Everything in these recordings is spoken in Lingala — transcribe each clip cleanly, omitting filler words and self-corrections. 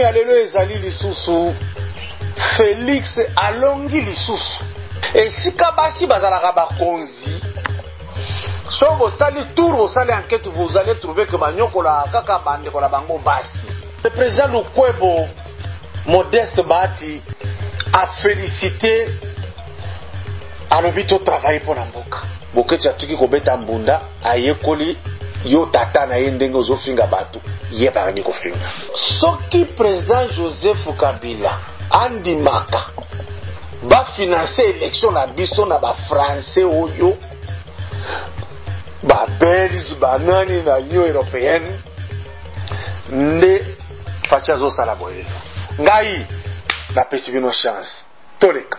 ya lelo ezali lisusu Félix alongi lisusu esika basi bazalaka bakonzi so bosali tour bosali enquête vous allez trouver que banyokola kaka bandeko na bango basi. Le président Lukwebo Modeste Bahati a félicité alobi to travailler pour la mboka boketi atuki kobeta mbunda ayekoli yo tata na ye ndenge ozofinga bato ye bakani kofinga. Soki président Joseph Kabila andimaka bafinanse élection na biso na bafrançais oyo babelge banani na union européenne nde faci azosala boye ngai napesi bino chance toleka.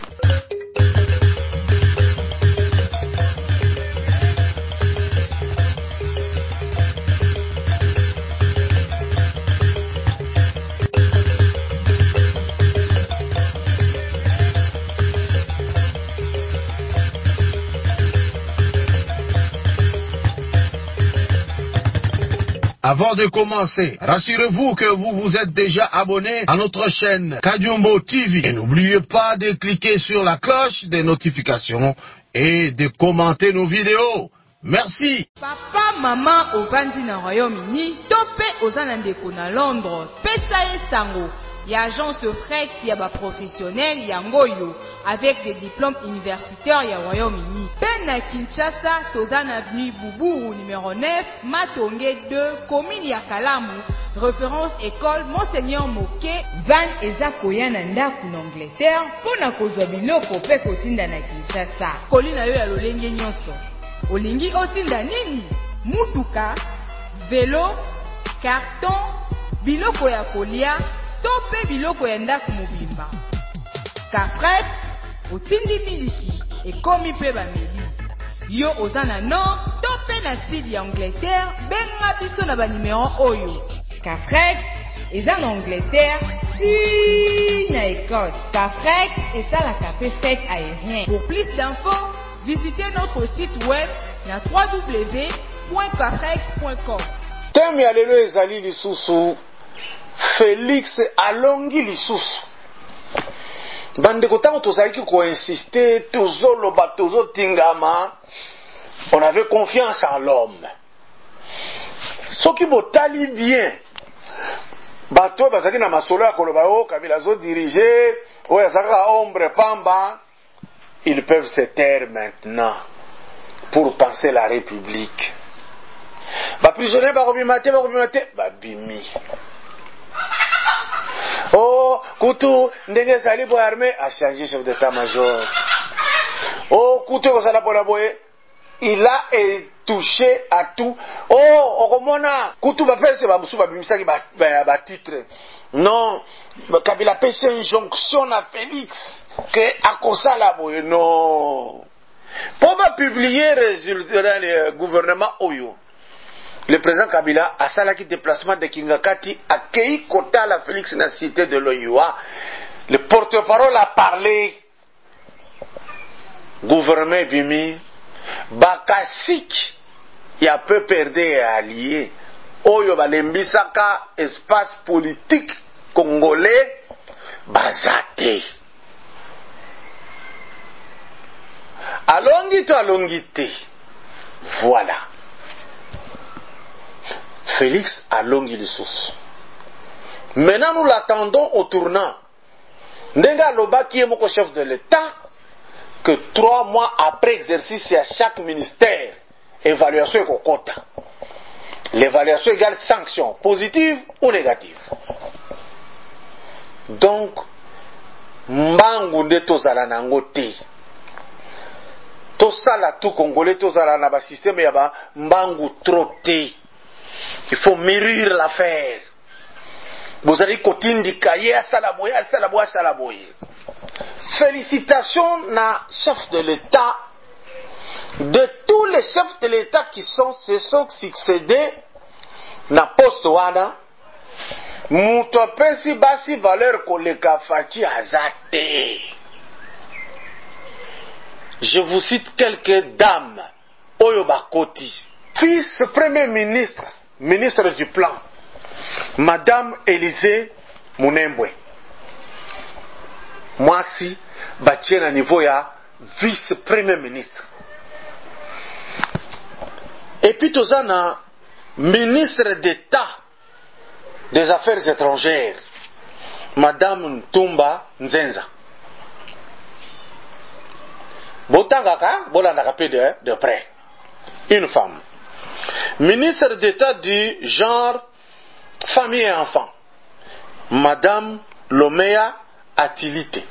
Avant de commencer, rassurez-vous que vous vous êtes déjà abonné à notre chaîne Kadiombo TV. Et n'oubliez pas de cliquer sur la cloche des notifications et de commenter nos vidéos. Merci. Papa, maman, au Vandi na Royaume-Uni, topé aux Anandeko na Londres, Pesaye Sango, y a agence de fret, y a professionnel, y a Ngoyo, avec des diplômes universitaires, y a Royaume-Uni. Ben à Kinshasa, Tozan Avenue Boubou, numéro 9, Matonge 2, commune ya Kalamu, référence école Monseigneur Moké, Van Ezakoya Nandaku en Angleterre, pour na kozwa biloko pe kotinda na Kinshasa. Kolina yo ya lolenge nyonso. Olingi otinda nini? Mutuka, vélo, carton, biloko ya kolia, tope biloko ya ndaku mobimba. Kafret, otindi miliki, ekomi pe bameli. Yo ozana nord, tope na sud ya Angleterre, benga biso na ba numéro oyo. Kafret, eza na Angleterre, si na Écosse. Kafret, eza la capé fête aérien. Pour plus d'infos, visitez notre site web na www.kafret.com. Thème ya lelo ezali lisusu Félix alongi lisusu. Bandeko tango tozalaki koinsister tozoloba tozotingama, on avait confiance en l'homme. Soki botali bien bato bazaki na masolo ya koloba o Kabila zo diriger o yazaka ombre pamba, ils peuvent se taire maintenant pour penser la République. Ba prisonnier ba robimate babimi. Oh, Koutou, ndenge sali pour l'armée a changé chef d'état-major. Oh, Koutou kosala pour boye, il a touché à tout. Oh, okomona Koutou ba pese ba busu ba bimisaki ba titre. Non, Kabila pese injonction à Félix que akosala boye non. Pour ba publier résultat le gouvernement Oyo. Le président Kabila a salaki déplacement de Kingakati a Kei Kota la Félix na cité de l'Oyoa. Le porte-parole a parlé. Gouvernement Bimi, Bakasik, il y a peu perdu et allié. Oyo balembisaka espace politique congolais bazate. Alongité. Voilà. Félix a longi les sources. Maintenant nous l'attendons au tournant. Ndenga Loba qui est mon chef de l'État, que 3 mois après exercice à chaque ministère, évaluation et quota. L'évaluation égale sanction, positive ou négative. Donc, mbangu nde tozala nango te. Tosala tout congolais tozala na ba système ya ba mbangu trop te. Il faut mûrir l'affaire. Vous allez kotindika ye asala boye. Félicitations na chef de l'État, de tous les chefs de l'État qui se sont succédés na poste wana. Mutu apesi basi valeur koleka Faci azate. Je vous cite quelques dames. Oyo bakoti. Fils premier ministre, ministre du plan, Madame Élysée Munembwe. Mwasi batie na niveau ya vice-premier ministre. Et puis tozana ministre d'État des Affaires étrangères, Madame Ntumba Nzenza. Botangaka, bolandaka pe de près. Une femme. Ministre d'État du genre, famille et enfants, Madame Lomea Atilite.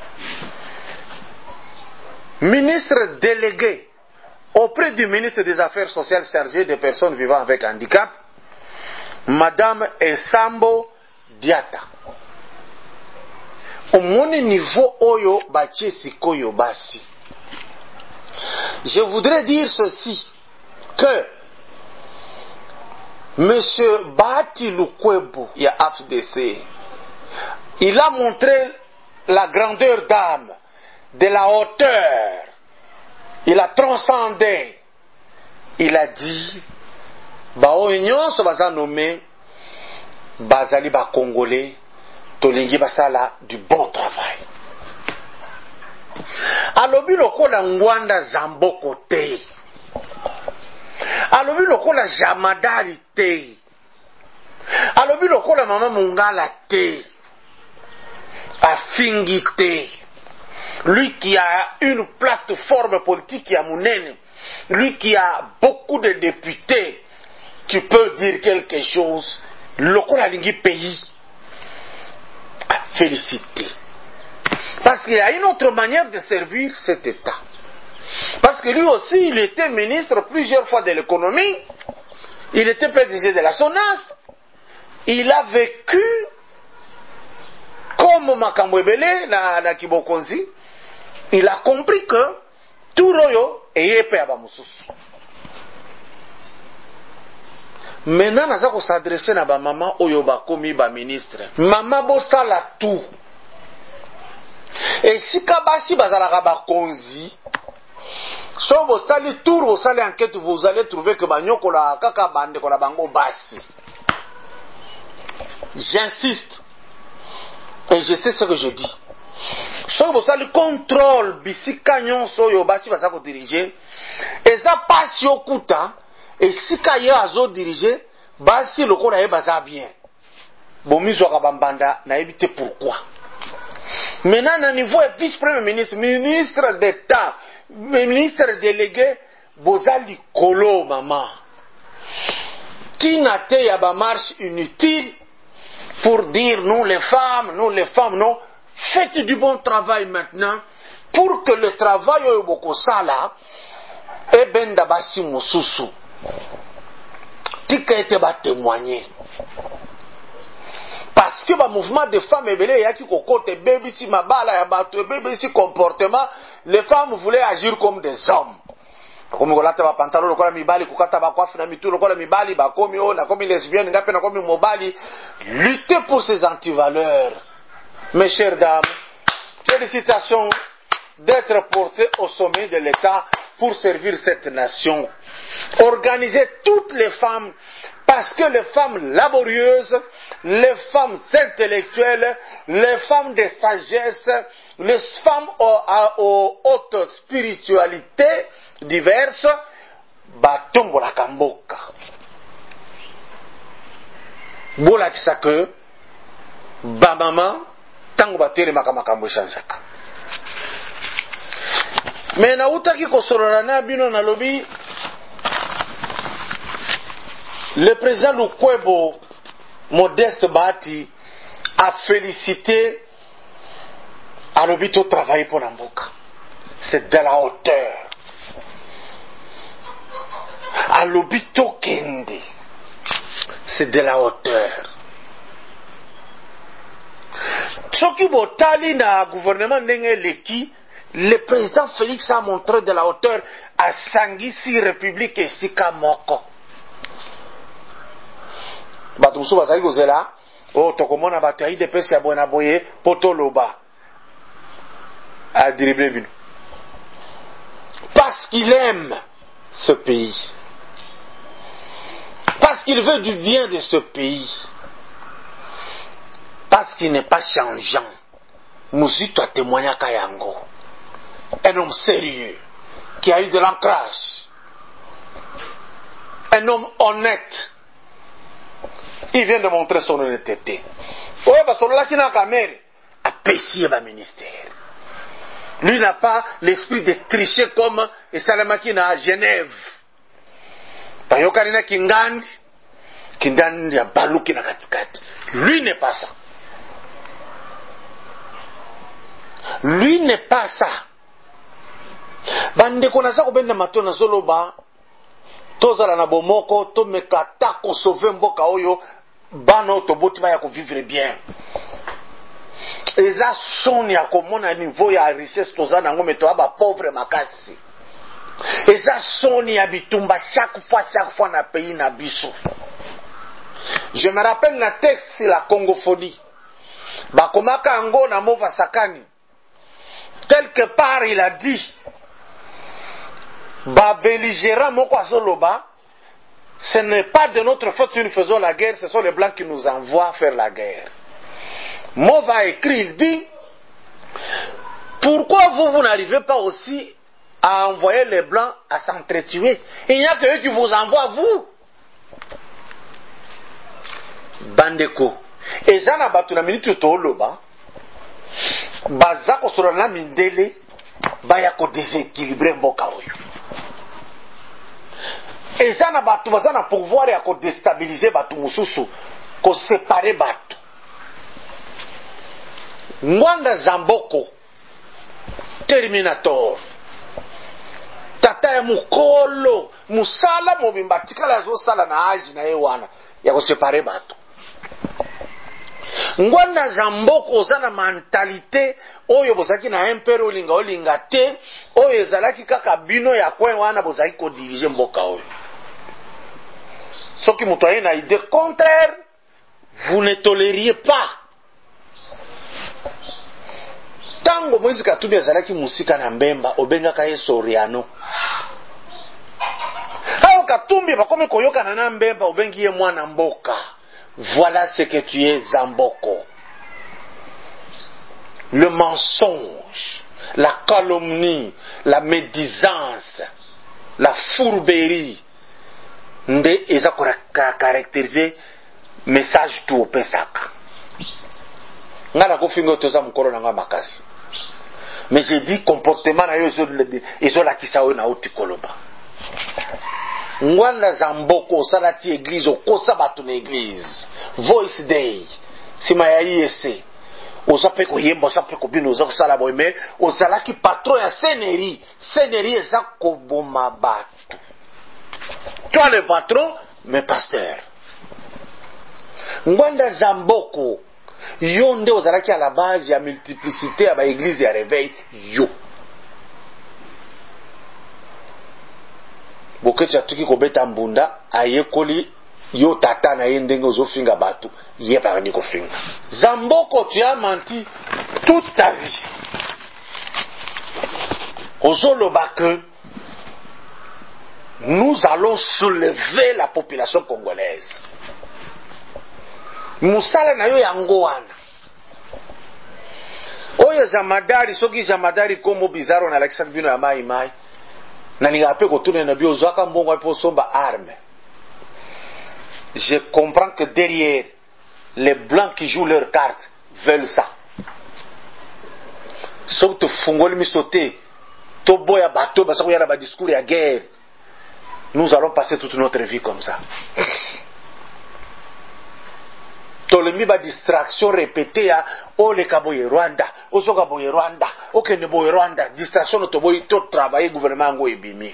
Ministre délégué auprès du ministre des Affaires sociales chargé des personnes vivant avec handicap, Madame Esambo Diata. Au mon niveau oyo batie sikoyo basi. Je voudrais dire ceci, que Monsieur Bahati Lukwebo, il y a AFDC, il a montré la grandeur d'âme, de la hauteur, il a transcendé, il a dit, bao nyonso baza nommé, bazali ba Congolais, tolingi basala du bon travail. Alobi lokola ngwanda zamboko te, alobi lokola jamadari te, alobi lokola mama mungala te, afingi te. Lui qui a une plateforme politique à Mounene, lui qui a beaucoup de députés, qui peut dire quelque chose, lokola lingi pays, a félicité. Parce qu'il y a une autre manière de servir cet État. Parce que lui aussi, il était ministre plusieurs fois de l'économie, il était PDG de la SONAS, il a vécu comme Makambo Ebele na Kibokonzi, il a compris que tout royo est épais à Bamousous. Maintenant, nous allons s'adresser à ma maman Oyo Bakomi ba ministre. Maman Bosala tout. Et si Kabasi Bazalaka Bakonzi, si vous allez tour, vous allez enquête, vous allez trouver que Banyoko la Kaka Bande Kola Bango Basi. J'insiste. Et je sais ce que je dis. Si vous allez contrôle, Bisi Kanyon Soyo Basi Bazako diriger, et ça passe au Kuta, et si Kaye Azo diriger, Basi le Kola Baza bien. Bomizo Kabambanda n'a évité pourquoi. Maintenant, à niveau vice-premier ministre, ministre d'État, ministre délégué, Bozali Kolo, maman. Qui n'a été à la marche inutile pour dire nous les femmes, non. Faites du bon travail maintenant pour que le travail au Bokosala et ben dabasi mususu. Tika été ba témoigner. Parce que le mouvement de femmes ebele yaki kokote bébé si mabala ya bato bébé si comportement, les femmes voulaient agir comme des hommes. Comme kolata ba pantalon lokola mibali kokata ba coiffe na mitu lokola mibali ba komi o na komi lesbienne ngape na komi mobali, lutter pour ces antivaleurs. Mes chères dames, félicitations d'être portées au sommet de l'État pour servir cette nation. Organisez toutes les femmes, parce que les femmes laborieuses, les femmes intellectuelles, les femmes de sagesse, les femmes aux hautes spiritualités diverses, batombo la kamboka. Bola kisake, ba mama, tango batele makamakambo chanjaka. Mais na utaki kosolona na bino na lobi, le président Lukwebo, Modeste Bahati, a félicité à l'obito travail pour Namboka. C'est de la hauteur. À l'obito Kende, c'est de la hauteur. Soki botali na gouvernement ndenge leki, le président Félix a montré de la hauteur à Sangisi République et Sika Moko. Bato musu bazali kozela o tokomona bato ya IDPS ya bona boye potoloba a dribbler bino parce qu'il aime ce pays, parce qu'il veut du bien de ce pays, Parce qu'il n'est pas changeant. Mouzito a témoigné à Kayango. Un homme sérieux, qui a eu de l'ancrage. Un homme honnête. Il vient de montrer son honnêteté. Oui, parce que là, qui n'a qu'à mère, a pêché le ministère. Lui n'a pas l'esprit de tricher comme Salamaki à Genève. Payokanina Kingandi, Kindandi ya Baluki na katikati. Lui n'est pas ça. Lui n'est pas ça. Bande konasa ko benda matona zoloba. Tozala na bomoko to mekata ko sauver mboka oyo bano to botima ya ko vivre bien. Eza soni ya komona niveau ya richesse tozana ngome to aba pauvre makasi. Eza soni ya bitumba chaque fois na pays na biso. Je me rappelle na texte sur la congophonie. Bakomaka ango na mova sakani. Quelque part il a dit ba belligérant moko azoloba, ce n'est pas de notre faute si nous faisons la guerre, ce sont les blancs qui nous envoient faire la guerre. Mova a écrit, il dit, pourquoi vous n'arrivez pas aussi à envoyer les blancs à s'entretuer? Il n'y a que eux qui vous envoient, vous. Bandeko. Et j'en ai battu la minute au loba. Bazako sur la mindele. Bayako déséquilibré mboka oyo. Et j'en ai battu, j'en ai pouvoir à déstabiliser batu mususu. Ko séparer batu. Ngwanda Zamboko. Terminator. Tata ya mukolo. Musala mobimba. Tikala zo sala na aji na ewana. Ya ko séparer batu. Ngwanda Zamboko zana mentalité oyo bozaki na impero olinga te oyo ezalaki kaka bino ya kwen wana bozaki ko diriger mboka oyo. Soki mutu aye na idée contraire, vous ne tolériez pas. Tango Moïse Katumbi azalaki musika na Mbemba obengaka ye Soriano. Ayo Katumbi bakomi koyokana na Mbemba obengi ye mwana mboka. Voilà ce que tu es, Zamboko. Le mensonge, la calomnie, la médisance, la fourberie. Nde eza caractériser message tout au pesaka. Ngana ko fingo toza mukoro na makasi. Mais j'ai dit comportement na yo ezo la kisawo na oti koloba. Ngwanda Zamboko salati église okosa batu na église. Voice Day. Sima ya IEC. Ozape ko yemba ozape ko bino ozape sala boy mais ozalaki patron ya Sénéri. Sénéri eza ko boma batu. Toi le patron, mais pasteur. Ngwanda Zamboko yo nde ozalaki à la base ya multiplicité ya ba église ya réveil yo. Boketi atuki kobeta mbunda ayekoli yo tata na ye ndenge ozofinga batu ye parani kofinga. Zamboko, tu as menti toute ta vie. Ozoloba que nous allons soulever la population congolaise. Musala na yo yango wana. Oyo zamadari soki zamadari kombo bizarro na Alexandre Bino ya mai. Na ningape kotune na bio zaka mbongo ipo somba arme. Je comprends que derrière les blancs qui jouent leurs cartes veulent ça. Sauf te fungoli misote to boya bateau basa ko yana ba discours ya guerre. Nous allons passer toute notre vie comme ça. Tolemi ba distraction répétée ya o le kaboye Rwanda, o soka boye Rwanda, o kene boye Rwanda, distraction to boye to travailler gouvernement ngo ebimi.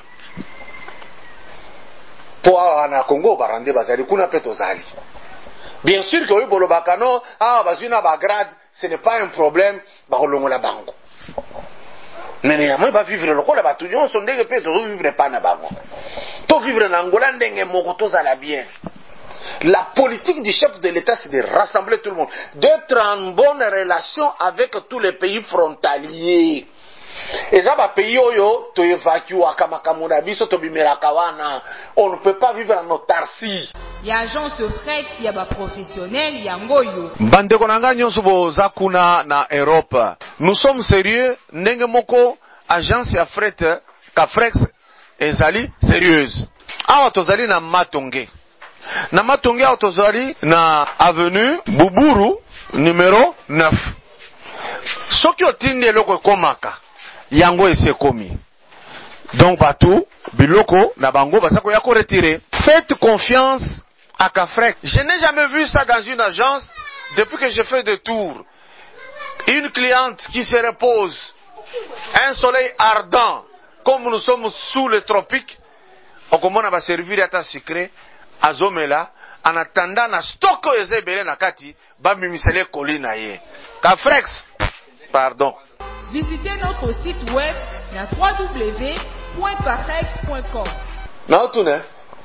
Po ana Congo barande bazali kuna peto zali. Bien sûr que oui bolo bakano, bazina ba grade, ce n'est pas un problème ba kolongola bango. Nene ya moi ba vivre lokola batu nyonso ndenge peto vivre pas na bango. To vivre na Angola ndenge moko to zala bien. La politique du chef de l'État, c'est de rassembler tout le monde, d'être en bonne relation avec tous les pays frontaliers. eza ba pays oyo to évacuaka makambo na biso to bimelaka wana. On ne peut pas vivre en autarcie. Ya agence de fret ya ba professionnel yango yo. Bandeko na ngai nyonso boza kuna na Europe. Nous sommes sérieux ndenge moko agence ya fret Cafrex ezali sérieuse. Awa tozali na Matonge. Na Matonge awa tozali na avenue Buburu numéro 9. Soki otindi eloko ekomaka yango esekomi. Donc batou biloko na bango basako ya ko retirer. Faites confiance à Cafrex. Je n'ai jamais vu ça dans une agence depuis que je fais des tours. Une cliente qui se repose, un soleil ardent, comme nous sommes sous les tropiques, on commence à servir à ta sucré, à Zomela, en attendant na stock ezebele na kati, ba mimisele kolina ye. Cafrex, pardon. Visitez notre site web na www.cafrex.com. Naotune.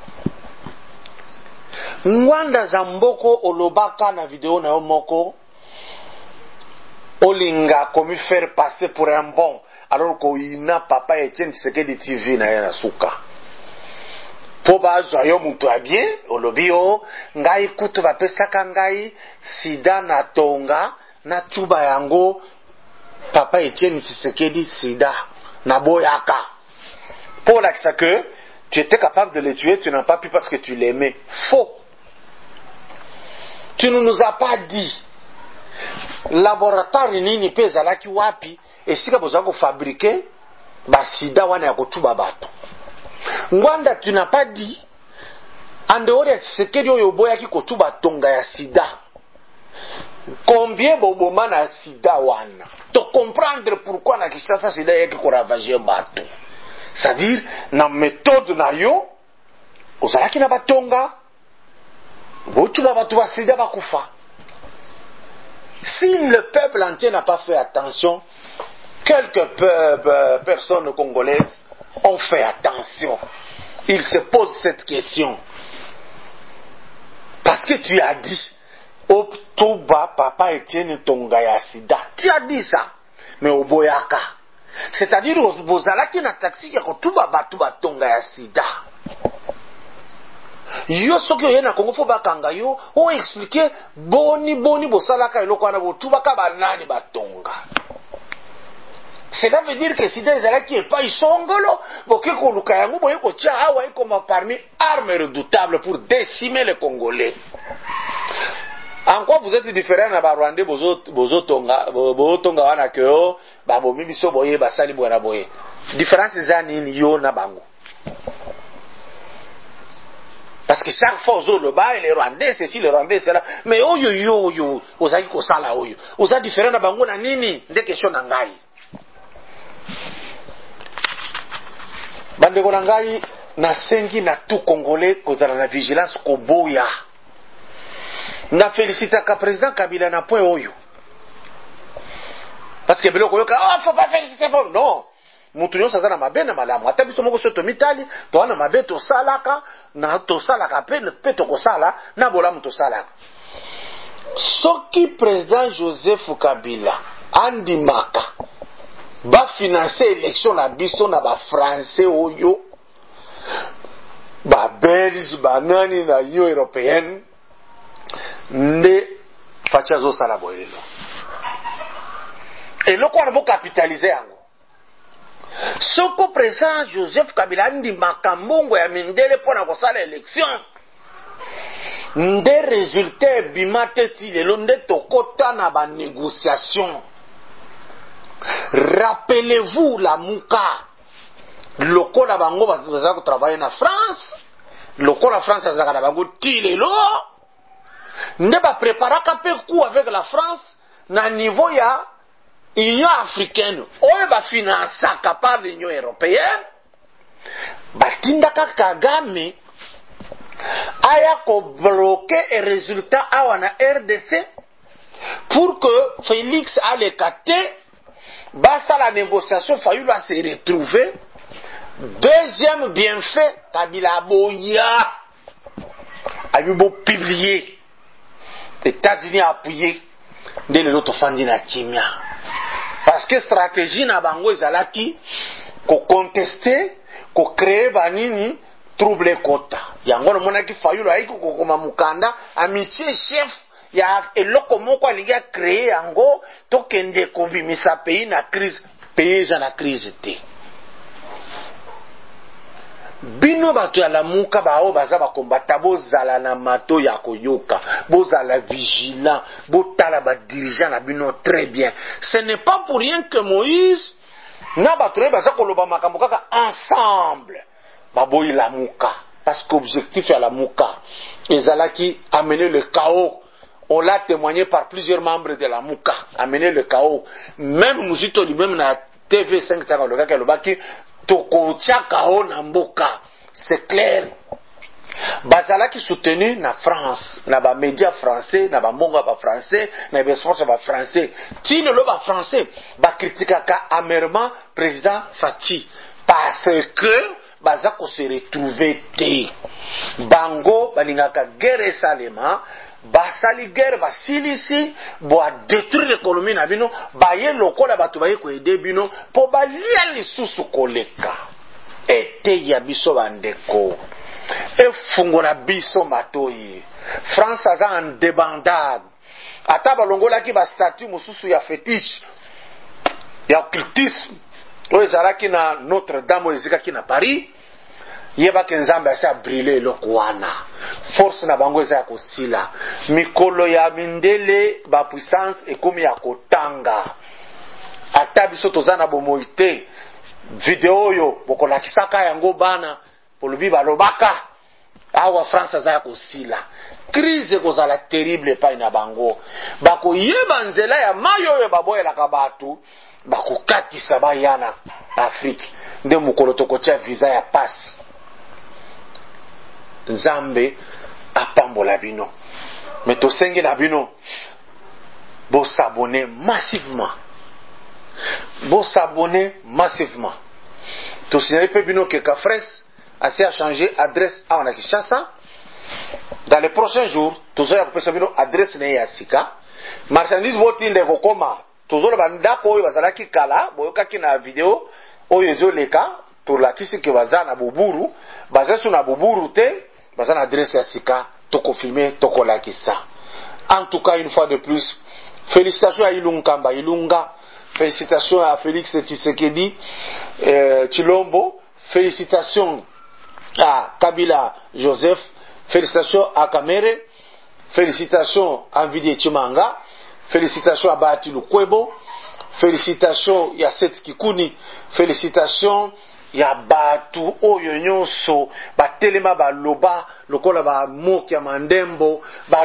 Ngwanda za mboko olobaka na video na yo moko olinga komi faire passer pour un bon alors ko ina papa Etienne Tshisekedi TV na yana suka po bazwa yo mutu a bien olobi yo ngai kutu bapesaka ngai sida na tonga na chuba yango papa Etienne Tshisekedi sida na boyaka pour lakisa que tu étais capable de le tuer, tu n'as pas pu parce que tu l'aimais. Faux. Tu ne nous as pas dit. Laboratoire nini pe zalaki wapi esika boza ko fabriquer ba sida wana ya kotuba bato. Ngwanda tu n'as pas dit en dehors de Tshisekedi oyo boyaki kotuba tonga ya sida. Combien boboma na sida wana? To comprendre pourquoi na Kinshasa sida yaki ko ravager bato. C'est-à-dire, na méthode na yo, ozalaki na batonga, botuba batu basida bakufa. Si le peuple entier n'a pas fait attention, quelques personnes congolaises ont fait attention. Ils se posent cette question. Parce que tu as dit, Otuba papa Etienne tonga ya sida. Tu as dit ça. Mais au boyaka. C'est-à-dire bozalaki na taxi ya kotuba batu batonga ya sida. Yo soki oye na Congo fo bakanga yo o expliquer boni bosalaka eloko wana botuba ka banani batonga. Cela veut dire que sida ezalaki epa isongolo boke koluka yango boye kotia awa ekoma parmi armes redoutables pour décimer les Congolais. En quoi vous êtes différent na ba Rwandais bozotonga wana ke yo ba bomi biso boye basali bwana boye. Différence za nini yo na bango? Parce que chaque fois le bas les Rwandais c'est si les Rwandais c'est là mais oyo ozaki ko sala oyo. Oza différent na bango na nini? Nde question na ngai. Bande ko na ngai na sengi na tout Congolais kozala na vigilance ko boya. Na félicitaka président Kabila na point oyo. Parce que biloko yoka faut pas féliciter fort non. Mutu nyonso na mabe na malamu. Ata biso moko soto mitali to wana mabe to salaka na to salaka pe to kosala na bolamu to salaka. Soki président Joseph Kabila andimaka ba financer élection na biso na ba français oyo ba belge ba nani na Union européenne nde facha zo sala boyelo eloko wana bo capitaliser yango soko président Joseph Kabila ndi makambongo ya mindele pona kosala élection nde résultat bimateti lelo nde tokota na ba négociation. Rappelez-vous la muka lokola bango baza ko travailler na France lokola France azaka na bango tilelo ne ba préparaka pe coup avec la France na niveau ya Union africaine oyo ba financaka par l'Union européenne batindaka Kagame aya ko bloquer et résultat awa na RDC pour que Félix Alekate basa la négociation failli là se retrouver. Deuxième bienfait Kabila boya abibo publié États-Unis appuyé de l'autre fandi na kimia. parce que stratégie na bango ezalaki ko contester ko créer banini trouble kota yango namonaki Fayulu aiki kokoma mukanda amitié chef ya eloko moko alingi a créer yango tokende kobimisa pays na crise pays eza na crise te. Bino bato ya lamuka bao baza bakombata bozala na mato ya koyoka bozala vigilant botala ba dirigeant na bino très bien. Ce n'est pas pour rien que Moïse na bato baza koloba makambo kaka ensemble baboyi lamuka parce qu'objectif ya lamuka ezalaki amener le chaos. On l'a témoigné par plusieurs membres de lamuka, amener le chaos. Même Muzito lui-même na TV5 takaloka kelobaki tokotia chaos na mboka. C'est clair. Bazalaki soutenu na France, na ba médias français, na ba monga ba français, na ba sport ba français. Ti le ba français ba critiquaka amèrement président Fati parce que baza ko se retrouver te. Bango balingaka guerre salema, basali guerre basilisi bo a détruire l'économie na bino, baye lokola bato baye ko aider bino po balia lisusu koleka. Ete ya biso bandeko. Efungola biso matoyi. France aza en débandade. Ata balongola ki ba statut mususu ya fétiche. Ya occultisme. Oyo ezalaki na Notre-Dame oyo ezalaki na Paris. Yebaki Nzambe asa brûler eloko wana. Force na bango eza ya kosila. Mikolo ya mindele ba puissance ekomi ya kotanga. Ata biso toza na bomoi te. Video oyo bokolakisaka yango bana polobi balobaka awa France aza ya kosila. Crise kozala terrible pa ina bango. Bako yeba nzela ya mayo oyo baboyelaka bato bakokatisa bayana Afrique. Nde mukolo tokotia visa ya passe. Nzambe apambola bino. Mais tosengi na bino bo s'abonner massivement. Bo s'abonner massivement. To signaler pe bino que Cafres a changé adresse à Kinshasa. Dans les prochains jours, tous ya kopesa bino adresse na ya sika. Marchandise botinde kokoma. Tozolo bandako oyo bazalaki kala, boyokaki na video oyo ezoleka, tolakisi ke baza na buburu, baza su na buburu te, baza na adresse ya sika, toko filmer, toko lakisa. En tout cas, une fois de plus, félicitations à Ilunkamba, Ilunga, félicitations à Félix Tshisekedi, Chilombo, félicitations à Kabila Joseph, félicitations à Kamere, félicitations à Vidi Chimanga, félicitations à Bahati Lukwebo, félicitations à Seth Kikuni, félicitations ya batu oyo nyonso batelema baloba lokola ba moki ya mandembo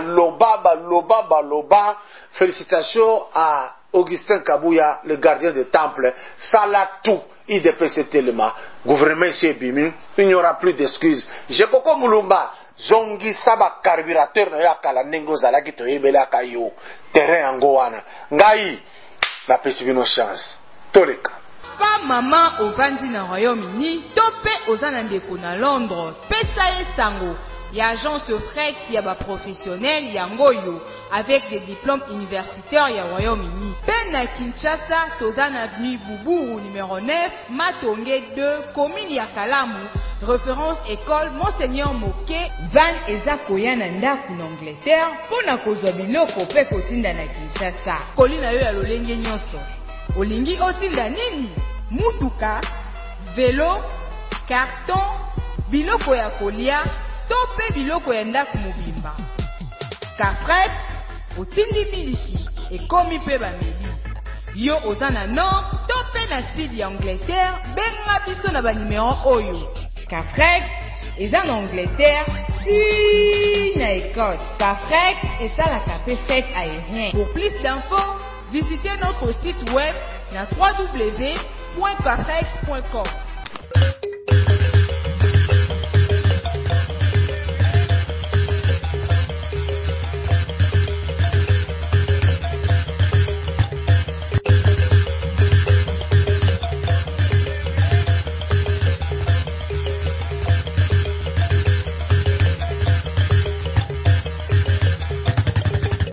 baloba. Félicitations à Augustin Kabuya, le gardien des temples. Salatou IDPC Telema, gouvernement ici bimi, il n'y aura plus d'excuses. J'ai koko mulumba zongi saba carburateur na yakala nengo zalaki to yebela kayo terrain yango wana ngai na pesi bino chance toleka. Pa maman ovandi na Royaume-Uni to pe ozana ndeko na Londres pesa ye sango ya agence de fret ya ba professionnel yango yo avec des diplômes universitaires ya Royaume-Uni. Pe na Kinshasa tozana avenue Boubou numéro 9 Matonge 2 commune ya Kalamu référence école Monseigneur Moke van eza koya na ndaku na Angleterre pona kozwa biloko pe kotinda na Kinshasa. Kolina yo ya lolenge nyonso. Olingi otinda nini? Mutuka, vélo, carton, biloko ya kolia, to pe biloko ya ndaku mobimba. Kafret, otindi miliki, ekomi pe bameli. Yo ozana nord, to pe na sud ya Angleterre, benga biso na ba numéro oyo. Kafret, eza na Angleterre, si na Écosse. Kafret, esalaka pe fret aérien. Pour plus d'infos, visitez notre site web na www.kafret.com.